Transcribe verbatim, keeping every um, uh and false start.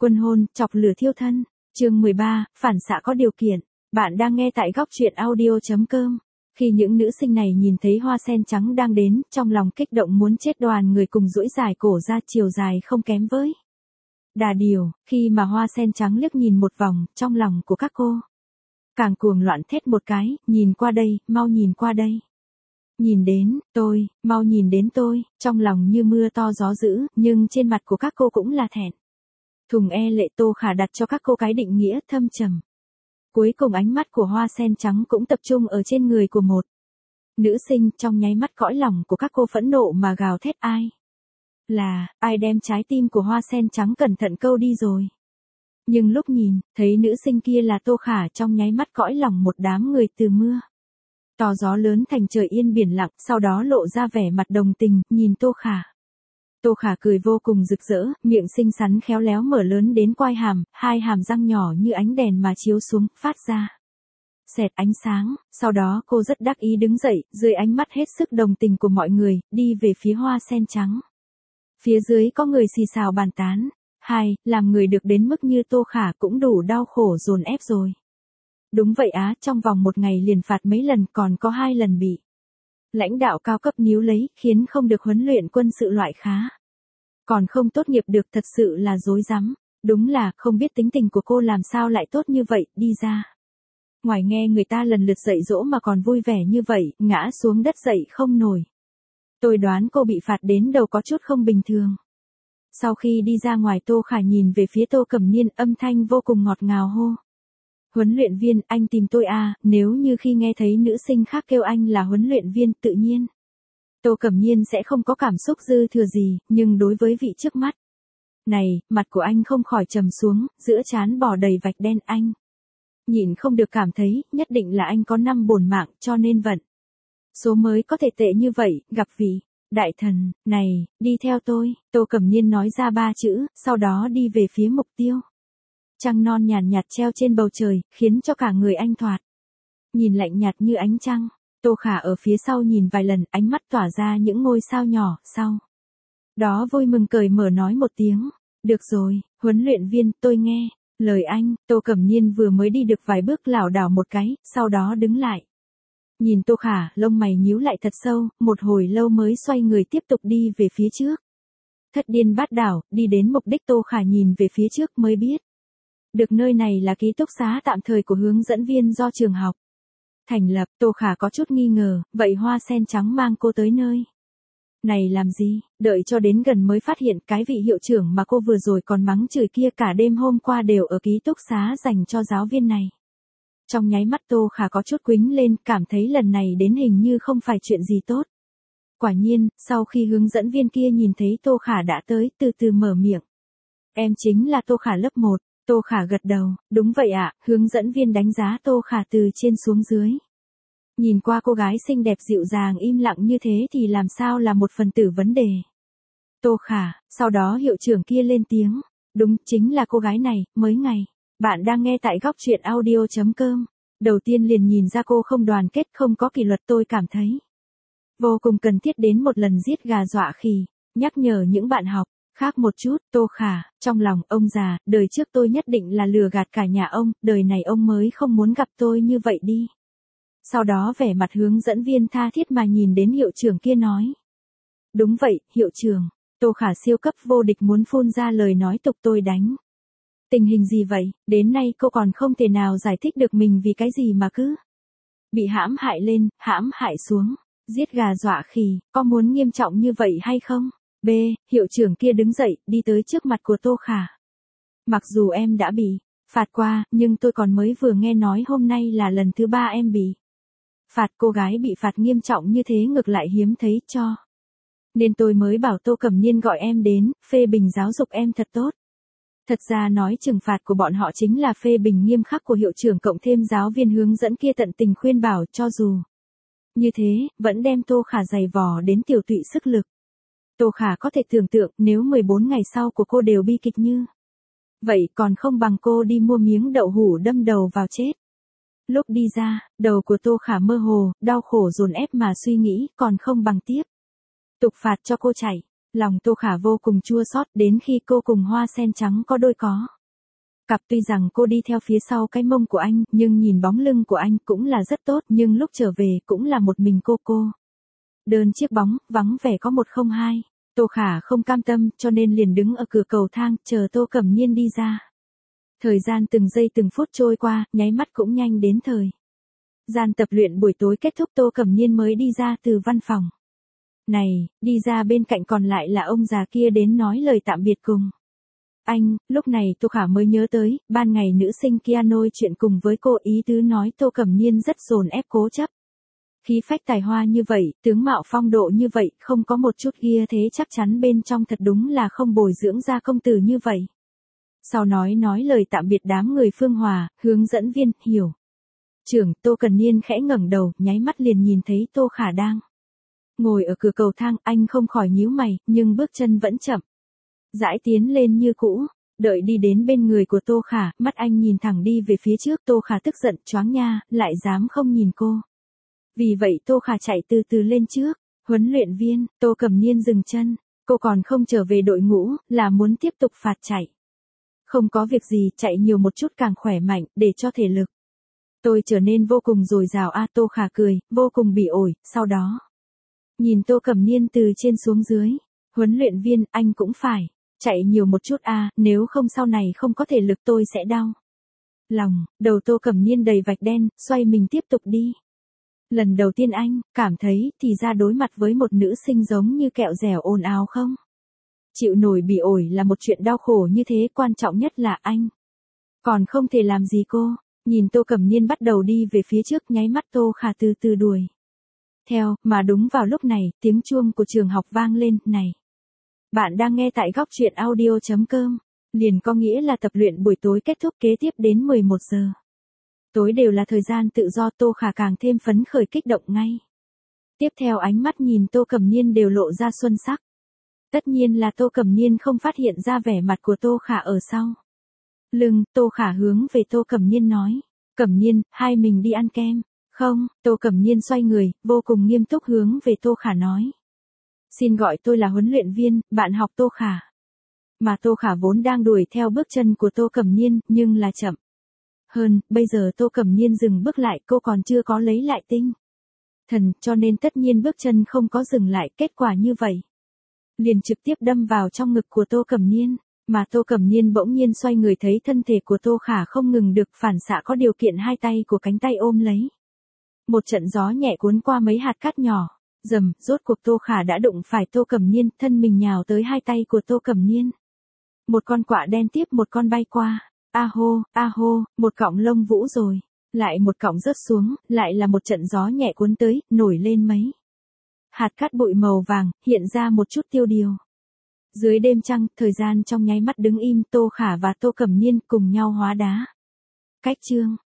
Quân hôn, chọc lửa thiêu thân. Chương mười ba, phản xạ có điều kiện. Bạn đang nghe tại góc truyện audio chấm com. Khi những nữ sinh này nhìn thấy hoa sen trắng đang đến, trong lòng kích động muốn chết, đoàn người cùng duỗi dài cổ ra, chiều dài không kém với đà điểu. Khi mà hoa sen trắng liếc nhìn một vòng, trong lòng của các cô càng cuồng loạn thét một cái, nhìn qua đây, mau nhìn qua đây. Nhìn đến, tôi, mau nhìn đến tôi, trong lòng như mưa to gió dữ, nhưng trên mặt của các cô cũng là thẹn thùng e lệ. Tô Khả đặt cho các cô cái định nghĩa thâm trầm. Cuối cùng ánh mắt của hoa sen trắng cũng tập trung ở trên người của một nữ sinh, trong nháy mắt cõi lòng của các cô phẫn nộ mà gào thét: ai? Là, ai đem trái tim của hoa sen trắng cẩn thận câu đi rồi? Nhưng lúc nhìn, thấy nữ sinh kia là Tô Khả, trong nháy mắt cõi lòng một đám người từ mưa to gió lớn thành trời yên biển lặng, sau đó lộ ra vẻ mặt đồng tình, nhìn Tô Khả. Tô Khả cười vô cùng rực rỡ, miệng xinh xắn khéo léo mở lớn đến quai hàm, hai hàm răng nhỏ như ánh đèn mà chiếu xuống, phát ra xẹt ánh sáng. Sau đó cô rất đắc ý đứng dậy, dưới ánh mắt hết sức đồng tình của mọi người, đi về phía hoa sen trắng. Phía dưới có người xì xào bàn tán. Hai, làm người được đến mức như Tô Khả cũng đủ đau khổ dồn ép rồi. Đúng vậy á, trong vòng một ngày liền phạt mấy lần, còn có hai lần bị lãnh đạo cao cấp níu lấy, khiến không được huấn luyện quân sự loại khá. Còn không tốt nghiệp được, thật sự là dối rắm. Đúng là, không biết tính tình của cô làm sao lại tốt như vậy, đi ra ngoài nghe người ta lần lượt dạy dỗ mà còn vui vẻ như vậy, ngã xuống đất dậy không nổi. Tôi đoán cô bị phạt đến đầu có chút không bình thường. Sau khi đi ra ngoài, Tô Khả nhìn về phía Tô Cẩm Niên, âm thanh vô cùng ngọt ngào hô: huấn luyện viên, anh tìm tôi à? Nếu như khi nghe thấy nữ sinh khác kêu anh là huấn luyện viên, tự nhiên Tô Cẩm Niên sẽ không có cảm xúc dư thừa gì, nhưng đối với vị trước mắt này, mặt của anh không khỏi trầm xuống, giữa trán bò đầy vạch đen. Anh nhịn không được cảm thấy, nhất định là anh có năm bổn mạng, cho nên vận số mới có thể tệ như vậy, gặp vị đại thần này. Đi theo tôi. Tô Cẩm Niên nói ra ba chữ, sau đó đi về phía mục tiêu. Trăng non nhàn nhạt treo trên bầu trời, khiến cho cả người anh thoạt nhìn lạnh nhạt như ánh trăng. Tô Khả ở phía sau nhìn vài lần, ánh mắt tỏa ra những ngôi sao nhỏ. Sau đó vui mừng cởi mở nói một tiếng: được rồi, huấn luyện viên, tôi nghe lời anh. Tô Cẩm Niên vừa mới đi được vài bước lảo đảo một cái, sau đó đứng lại. Nhìn Tô Khả, lông mày nhíu lại thật sâu, một hồi lâu mới xoay người tiếp tục đi về phía trước. Thất điên bát đảo, đi đến mục đích, Tô Khả nhìn về phía trước mới biết được nơi này là ký túc xá tạm thời của hướng dẫn viên do trường học thành lập. Tô Khả có chút nghi ngờ, vậy hoa sen trắng mang cô tới nơi này làm gì? Đợi cho đến gần mới phát hiện cái vị hiệu trưởng mà cô vừa rồi còn mắng chửi kia cả đêm hôm qua đều ở ký túc xá dành cho giáo viên này. Trong nháy mắt Tô Khả có chút quính lên, cảm thấy lần này đến hình như không phải chuyện gì tốt. Quả nhiên, sau khi hướng dẫn viên kia nhìn thấy Tô Khả đã tới, từ từ mở miệng: em chính là Tô Khả lớp một. Tô Khả gật đầu, đúng vậy ạ. Hướng dẫn viên đánh giá Tô Khả từ trên xuống dưới. Nhìn qua cô gái xinh đẹp dịu dàng im lặng như thế thì làm sao là một phần tử vấn đề. Tô Khả, sau đó hiệu trưởng kia lên tiếng: đúng, chính là cô gái này, mới ngày. Bạn đang nghe tại góc truyện audio chấm com. Đầu tiên liền nhìn ra cô không đoàn kết, không có kỷ luật, tôi cảm thấy vô cùng cần thiết đến một lần giết gà dọa khỉ, nhắc nhở những bạn học khác một chút. Tô Khả, trong lòng: ông già, đời trước tôi nhất định là lừa gạt cả nhà ông, đời này ông mới không muốn gặp tôi như vậy đi. Sau đó vẻ mặt hướng dẫn viên tha thiết mà nhìn đến hiệu trưởng kia nói: đúng vậy, hiệu trưởng. Tô Khả siêu cấp vô địch muốn phun ra lời nói tục: tôi đánh tình hình gì vậy? Đến nay cô còn không thể nào giải thích được mình vì cái gì mà cứ bị hãm hại lên, hãm hại xuống. Giết gà dọa khỉ, có muốn nghiêm trọng như vậy hay không? B. Hiệu trưởng kia đứng dậy, đi tới trước mặt của Tô Khả. Mặc dù em đã bị phạt qua, nhưng tôi còn mới vừa nghe nói hôm nay là lần thứ ba em bị phạt. Cô gái bị phạt nghiêm trọng như thế ngược lại hiếm thấy, cho nên tôi mới bảo Tô Cẩm Niên gọi em đến, phê bình giáo dục em thật tốt. Thật ra nói trừng phạt của bọn họ chính là phê bình nghiêm khắc của hiệu trưởng cộng thêm giáo viên hướng dẫn kia tận tình khuyên bảo, cho dù như thế, vẫn đem Tô Khả giày vò đến tiểu tụy sức lực. Tô Khả có thể tưởng tượng, nếu mười bốn ngày sau của cô đều bi kịch như vậy, còn không bằng cô đi mua miếng đậu hũ đâm đầu vào chết. Lúc đi ra, đầu của Tô Khả mơ hồ, đau khổ dồn ép mà suy nghĩ, còn không bằng tiếp tục phạt cho cô chảy Lòng Tô Khả vô cùng chua xót đến khi cô cùng Hoa Sen Trắng có đôi có cặp, tuy rằng cô đi theo phía sau cái mông của anh, nhưng nhìn bóng lưng của anh cũng là rất tốt, nhưng lúc trở về cũng là một mình cô cô. Đơn chiếc bóng, vắng vẻ có một không hai. Tô Khả không cam tâm, cho nên liền đứng ở cửa cầu thang, chờ Tô Cẩm Niên đi ra. Thời gian từng giây từng phút trôi qua, nháy mắt cũng nhanh đến thời gian tập luyện buổi tối kết thúc, Tô Cẩm Niên mới đi ra từ văn phòng. Này, đi ra bên cạnh còn lại là ông già kia đến nói lời tạm biệt cùng anh. Lúc này Tô Khả mới nhớ tới, ban ngày nữ sinh kia nói chuyện cùng với cô, ý tứ nói Tô Cẩm Niên rất dồn ép cố chấp. Khí phách tài hoa như vậy, tướng mạo phong độ như vậy, không có một chút kia thế chắc chắn bên trong thật đúng là không bồi dưỡng ra công tử như vậy. Sau nói nói lời tạm biệt đám người Phương Hòa, hướng dẫn viên, hiểu. Trưởng, Tô Cẩm Niên khẽ ngẩng đầu, nháy mắt liền nhìn thấy Tô Khả đang ngồi ở cửa cầu thang, anh không khỏi nhíu mày, nhưng bước chân vẫn chậm rãi tiến lên như cũ. Đợi đi đến bên người của Tô Khả, mắt anh nhìn thẳng đi về phía trước. Tô Khả tức giận, choáng nha, lại dám không nhìn cô. Vì vậy Tô Khả chạy từ từ lên trước. Huấn luyện viên, Tô Cẩm Niên dừng chân. Cô còn không trở về đội ngũ, là muốn tiếp tục phạt chạy. Không có việc gì, chạy nhiều một chút càng khỏe mạnh, để cho thể lực tôi trở nên vô cùng dồi dào a. À, Tô Khả cười, vô cùng bỉ ổi, sau đó nhìn Tô Cẩm Niên từ trên xuống dưới. Huấn luyện viên, anh cũng phải chạy nhiều một chút a, à, nếu không sau này không có thể lực tôi sẽ đau lòng. Đầu Tô Cẩm Niên đầy vạch đen, xoay mình tiếp tục đi. Lần đầu tiên anh cảm thấy thì ra đối mặt với một nữ sinh giống như kẹo dẻo ồn ào không chịu nổi bỉ ổi là một chuyện đau khổ như thế, quan trọng nhất là anh còn không thể làm gì cô. Nhìn Tô Cẩm Niên bắt đầu đi về phía trước, nháy mắt Tô Khả từ từ đuổi theo, mà đúng vào lúc này, tiếng chuông của trường học vang lên. Này, bạn đang nghe tại góc truyện audio chấm com, liền có nghĩa là tập luyện buổi tối kết thúc, kế tiếp đến mười một giờ tối đều là thời gian tự do. Tô Khả càng thêm phấn khởi kích động ngay. Tiếp theo ánh mắt nhìn Tô Cẩm Niên đều lộ ra xuân sắc. Tất nhiên là Tô Cẩm Niên không phát hiện ra vẻ mặt của Tô Khả ở sau lưng. Tô Khả hướng về Tô Cẩm Niên nói, Cẩm Niên, hai mình đi ăn kem. Không, Tô Cẩm Niên xoay người, vô cùng nghiêm túc hướng về Tô Khả nói. Xin gọi tôi là huấn luyện viên, bạn học Tô Khả. Mà Tô Khả vốn đang đuổi theo bước chân của Tô Cẩm Niên, nhưng là chậm hơn. Bây giờ Tô Cẩm Niên dừng bước lại, cô còn chưa có lấy lại tinh thần, cho nên tất nhiên bước chân không có dừng lại. Kết quả như vậy liền trực tiếp đâm vào trong ngực của Tô Cẩm Niên. Mà Tô Cẩm Niên bỗng nhiên xoay người thấy thân thể của Tô Khả không ngừng được phản xạ có điều kiện, hai tay của cánh tay ôm lấy. Một trận gió nhẹ cuốn qua mấy hạt cát nhỏ. Rầm, rốt cuộc Tô Khả đã đụng phải Tô Cẩm Niên, thân mình nhào tới hai tay của Tô Cẩm Niên. Một con quạ đen tiếp một con bay qua. A hô, a hô, một cọng lông vũ rồi. Lại một cọng rớt xuống, lại là một trận gió nhẹ cuốn tới, nổi lên mấy hạt cát bụi màu vàng, hiện ra một chút tiêu điều. Dưới đêm trăng, thời gian trong nháy mắt đứng im. Tô Khả và Tô Cẩm Niên cùng nhau hóa đá cách chương.